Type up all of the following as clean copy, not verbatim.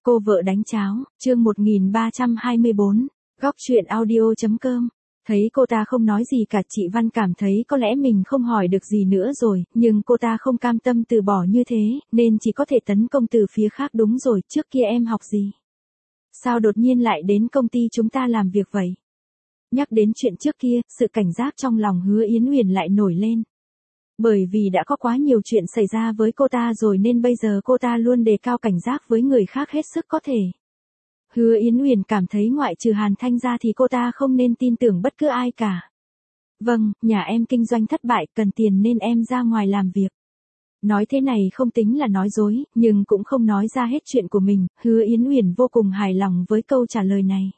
Cô vợ đánh cháo, chương 1324, góc chuyện audio.com. Thấy cô ta không nói gì cả, chị Văn cảm thấy có lẽ mình không hỏi được gì nữa rồi, nhưng cô ta không cam tâm từ bỏ như thế, nên chỉ có thể tấn công từ phía khác. Đúng rồi, trước kia em học gì? Sao đột nhiên lại đến công ty chúng ta làm việc vậy? Nhắc đến chuyện trước kia, sự cảnh giác trong lòng Hứa Yến Huyền lại nổi lên. Bởi vì đã có quá nhiều chuyện xảy ra với cô ta rồi nên bây giờ cô ta luôn đề cao cảnh giác với người khác hết sức có thể. Hứa Yến Huyền cảm thấy ngoại trừ Hàn Thanh ra thì cô ta không nên tin tưởng bất cứ ai cả. Vâng, nhà em kinh doanh thất bại, cần tiền nên em ra ngoài làm việc. Nói thế này không tính là nói dối, nhưng cũng không nói ra hết chuyện của mình. Hứa Yến Huyền vô cùng hài lòng với câu trả lời này.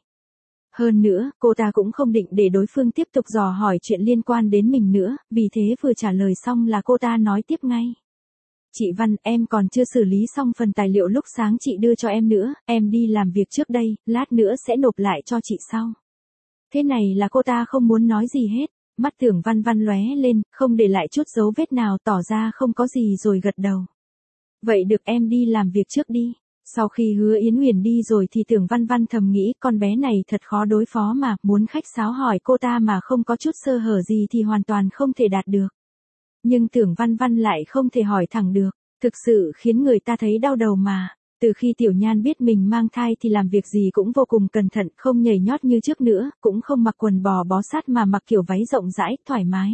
Hơn nữa, cô ta cũng không định để đối phương tiếp tục dò hỏi chuyện liên quan đến mình nữa, vì thế vừa trả lời xong là cô ta nói tiếp ngay. Chị Văn, em còn chưa xử lý xong phần tài liệu lúc sáng chị đưa cho em nữa, em đi làm việc trước đây, lát nữa sẽ nộp lại cho chị sau. Thế này là cô ta không muốn nói gì hết, mắt Tưởng Văn Văn lóe lên, không để lại chút dấu vết nào, tỏ ra không có gì rồi gật đầu. Vậy được, em đi làm việc trước đi. Sau khi Hứa Yến Huyền đi rồi thì Tưởng Văn Văn thầm nghĩ con bé này thật khó đối phó mà, muốn khách sáo hỏi cô ta mà không có chút sơ hở gì thì hoàn toàn không thể đạt được. Nhưng Tưởng Văn Văn lại không thể hỏi thẳng được, thực sự khiến người ta thấy đau đầu mà. Từ khi Tiểu Nhan biết mình mang thai thì làm việc gì cũng vô cùng cẩn thận, không nhảy nhót như trước nữa, cũng không mặc quần bò bó sát mà mặc kiểu váy rộng rãi, thoải mái.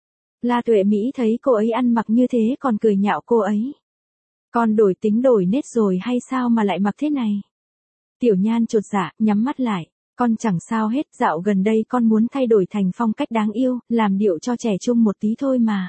La Tuệ Mỹ thấy cô ấy ăn mặc như thế còn cười nhạo cô ấy. Con đổi tính đổi nết rồi hay sao mà lại mặc thế này? Tiểu Nhan chột dạ, nhắm mắt lại. Con chẳng sao hết, dạo gần đây con muốn thay đổi thành phong cách đáng yêu, làm điệu cho trẻ trung một tí thôi mà.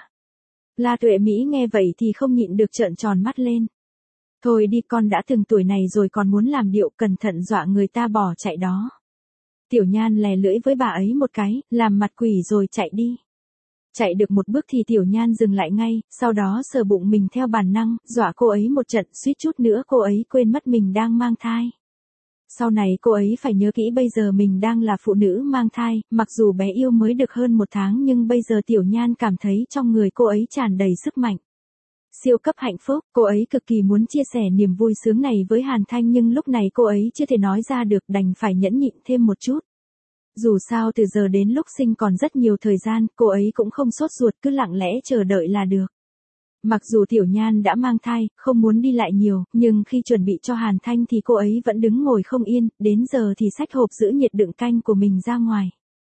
La Tuệ Mỹ nghe vậy thì không nhịn được trợn tròn mắt lên. Thôi đi, con đã từng tuổi này rồi còn muốn làm điệu, cẩn thận dọa người ta bỏ chạy đó. Tiểu Nhan lè lưỡi với bà ấy một cái, làm mặt quỷ rồi chạy đi. Chạy được một bước thì Tiểu Nhan dừng lại ngay, sau đó sờ bụng mình theo bản năng, dọa cô ấy một trận, suýt chút nữa cô ấy quên mất mình đang mang thai. Sau này cô ấy phải nhớ kỹ, bây giờ mình đang là phụ nữ mang thai, mặc dù bé yêu mới được hơn 1 tháng nhưng bây giờ Tiểu Nhan cảm thấy trong người cô ấy tràn đầy sức mạnh. Siêu cấp hạnh phúc, cô ấy cực kỳ muốn chia sẻ niềm vui sướng này với Hàn Thanh nhưng lúc này cô ấy chưa thể nói ra được, đành phải nhẫn nhịn thêm một chút. Dù sao từ giờ đến lúc sinh còn rất nhiều thời gian, cô ấy cũng không sốt ruột, cứ lặng lẽ chờ đợi là được. Mặc dù Tiểu Nhan đã mang thai, không muốn đi lại nhiều, nhưng khi chuẩn bị cho Hàn Thanh thì cô ấy vẫn đứng ngồi không yên, đến giờ thì xách hộp giữ nhiệt đựng canh của mình ra ngoài.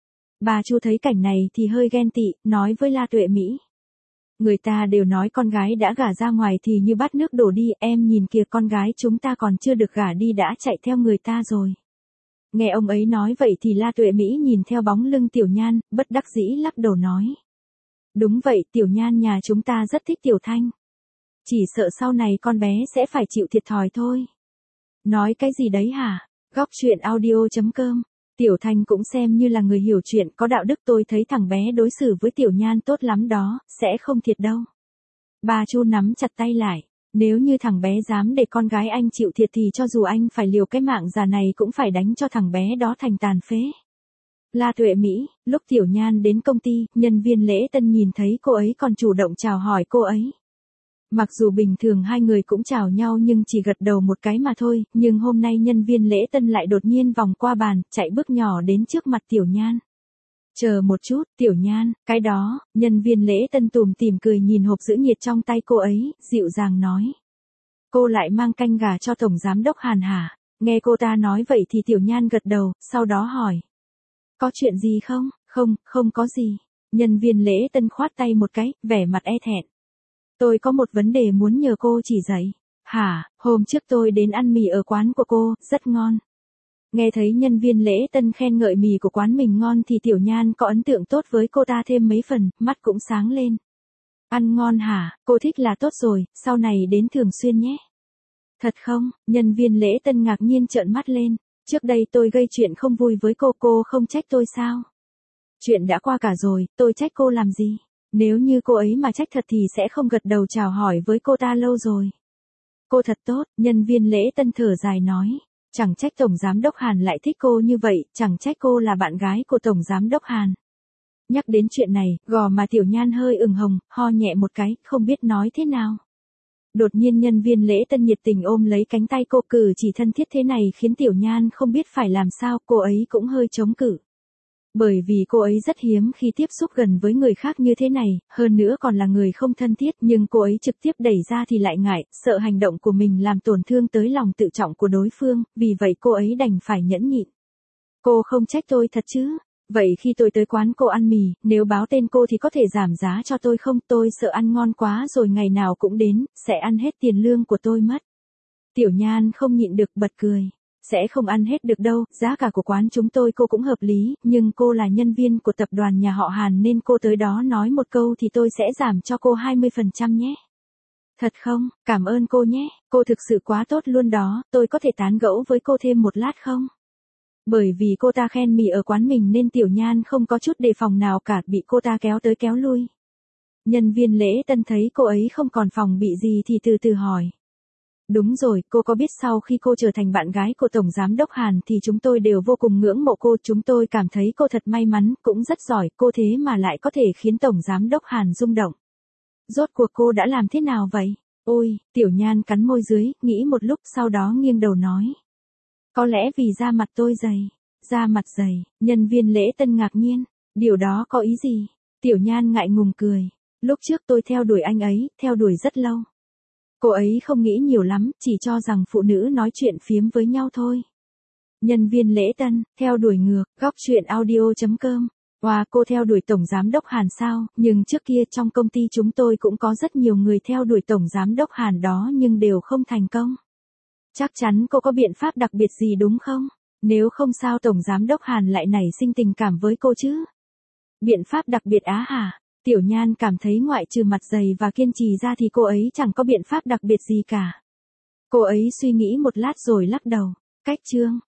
Bà Chu thấy cảnh này thì hơi ghen tị, nói với La Tuệ Mỹ. Người ta đều nói con gái đã gả ra ngoài thì như bát nước đổ đi, em nhìn kìa, con gái chúng ta còn chưa được gả đi đã chạy theo người ta rồi. Nghe ông ấy nói vậy thì La Tuệ Mỹ nhìn theo bóng lưng Tiểu Nhan, bất đắc dĩ lắc đầu nói. Đúng vậy, Tiểu Nhan nhà chúng ta rất thích Tiểu Thanh. Chỉ sợ sau này con bé sẽ phải chịu thiệt thòi thôi. Nói cái gì đấy hả? Góc chuyện audio.com. Tiểu Thanh cũng xem như là người hiểu chuyện, có đạo đức, tôi thấy thằng bé đối xử với Tiểu Nhan tốt lắm đó, sẽ không thiệt đâu. Bà Chu nắm chặt tay lại. Nếu như thằng bé dám để con gái anh chịu thiệt thì cho dù anh phải liều cái mạng già này cũng phải đánh cho thằng bé đó thành tàn phế. La Tuệ Mỹ, lúc Tiểu Nhan đến công ty, nhân viên lễ tân nhìn thấy cô ấy còn chủ động chào hỏi cô ấy. Mặc dù bình thường hai người cũng chào nhau nhưng chỉ gật đầu một cái mà thôi, nhưng hôm nay nhân viên lễ tân lại đột nhiên vòng qua bàn, chạy bước nhỏ đến trước mặt Tiểu Nhan. Chờ một chút, Tiểu Nhan, cái đó, nhân viên lễ tân tủm tỉm cười nhìn hộp giữ nhiệt trong tay cô ấy, dịu dàng nói. Cô lại mang canh gà cho Tổng Giám đốc Hàn hả? Nghe cô ta nói vậy thì Tiểu Nhan gật đầu, sau đó hỏi. Có chuyện gì không? Không, không có gì. Nhân viên lễ tân khoát tay một cái, vẻ mặt e thẹn. Tôi có một vấn đề muốn nhờ cô chỉ dạy. Hả, hôm trước tôi đến ăn mì ở quán của cô, rất ngon. Nghe thấy nhân viên lễ tân khen ngợi mì của quán mình ngon thì Tiểu Nhan có ấn tượng tốt với cô ta thêm mấy phần, mắt cũng sáng lên. Ăn ngon hả, cô thích là tốt rồi, sau này đến thường xuyên nhé. Thật không? Nhân viên lễ tân ngạc nhiên trợn mắt lên. Trước đây tôi gây chuyện không vui với cô không trách tôi sao? Chuyện đã qua cả rồi, tôi trách cô làm gì? Nếu như cô ấy mà trách thật thì sẽ không gật đầu chào hỏi với cô ta lâu rồi. Cô thật tốt, nhân viên lễ tân thở dài nói. Chẳng trách Tổng Giám đốc Hàn lại thích cô như vậy, chẳng trách cô là bạn gái của Tổng Giám đốc Hàn. Nhắc đến chuyện này, gò má Tiểu Nhan hơi ửng hồng, ho nhẹ một cái, không biết nói thế nào. Đột nhiên nhân viên lễ tân nhiệt tình ôm lấy cánh tay cô, cử chỉ thân thiết thế này khiến Tiểu Nhan không biết phải làm sao, cô ấy cũng hơi chống cự. Bởi vì cô ấy rất hiếm khi tiếp xúc gần với người khác như thế này, hơn nữa còn là người không thân thiết, nhưng cô ấy trực tiếp đẩy ra thì lại ngại, sợ hành động của mình làm tổn thương tới lòng tự trọng của đối phương, vì vậy cô ấy đành phải nhẫn nhịn. Cô không trách tôi thật chứ? Vậy khi tôi tới quán cô ăn mì, nếu báo tên cô thì có thể giảm giá cho tôi không? Tôi sợ ăn ngon quá rồi ngày nào cũng đến, sẽ ăn hết tiền lương của tôi mất. Tiểu Nhan không nhịn được bật cười. Sẽ không ăn hết được đâu, giá cả của quán chúng tôi cô cũng hợp lý, nhưng cô là nhân viên của tập đoàn nhà họ Hàn nên cô tới đó nói một câu thì tôi sẽ giảm cho cô 20% nhé. Thật không? Cảm ơn cô nhé, cô thực sự quá tốt luôn đó, tôi có thể tán gẫu với cô thêm một lát không? Bởi vì cô ta khen mì ở quán mình nên Tiểu Nhan không có chút đề phòng nào cả, bị cô ta kéo tới kéo lui. Nhân viên lễ tân thấy cô ấy không còn phòng bị gì thì từ từ hỏi. Đúng rồi, cô có biết sau khi cô trở thành bạn gái của Tổng Giám đốc Hàn thì chúng tôi đều vô cùng ngưỡng mộ cô, chúng tôi cảm thấy cô thật may mắn, cũng rất giỏi, cô thế mà lại có thể khiến Tổng Giám đốc Hàn rung động. Rốt cuộc cô đã làm thế nào vậy? Ôi, Tiểu Nhan cắn môi dưới, nghĩ một lúc sau đó nghiêng đầu nói. Có lẽ vì da mặt tôi dày. Da mặt dày, nhân viên lễ tân ngạc nhiên. Điều đó có ý gì? Tiểu Nhan ngại ngùng cười. Lúc trước tôi theo đuổi anh ấy, theo đuổi rất lâu. Cô ấy không nghĩ nhiều lắm, chỉ cho rằng phụ nữ nói chuyện phiếm với nhau thôi. Nhân viên lễ tân, theo đuổi ngược, góc chuyện audio.com. Wow, cô theo đuổi Tổng Giám đốc Hàn sao? Nhưng trước kia trong công ty chúng tôi cũng có rất nhiều người theo đuổi Tổng Giám đốc Hàn đó nhưng đều không thành công. Chắc chắn cô có biện pháp đặc biệt gì đúng không? Nếu không sao Tổng Giám đốc Hàn lại nảy sinh tình cảm với cô chứ? Biện pháp đặc biệt á hả? Tiểu Nhan cảm thấy ngoại trừ mặt dày và kiên trì ra thì cô ấy chẳng có biện pháp đặc biệt gì cả. Cô ấy suy nghĩ một lát rồi lắc đầu. Cách chương.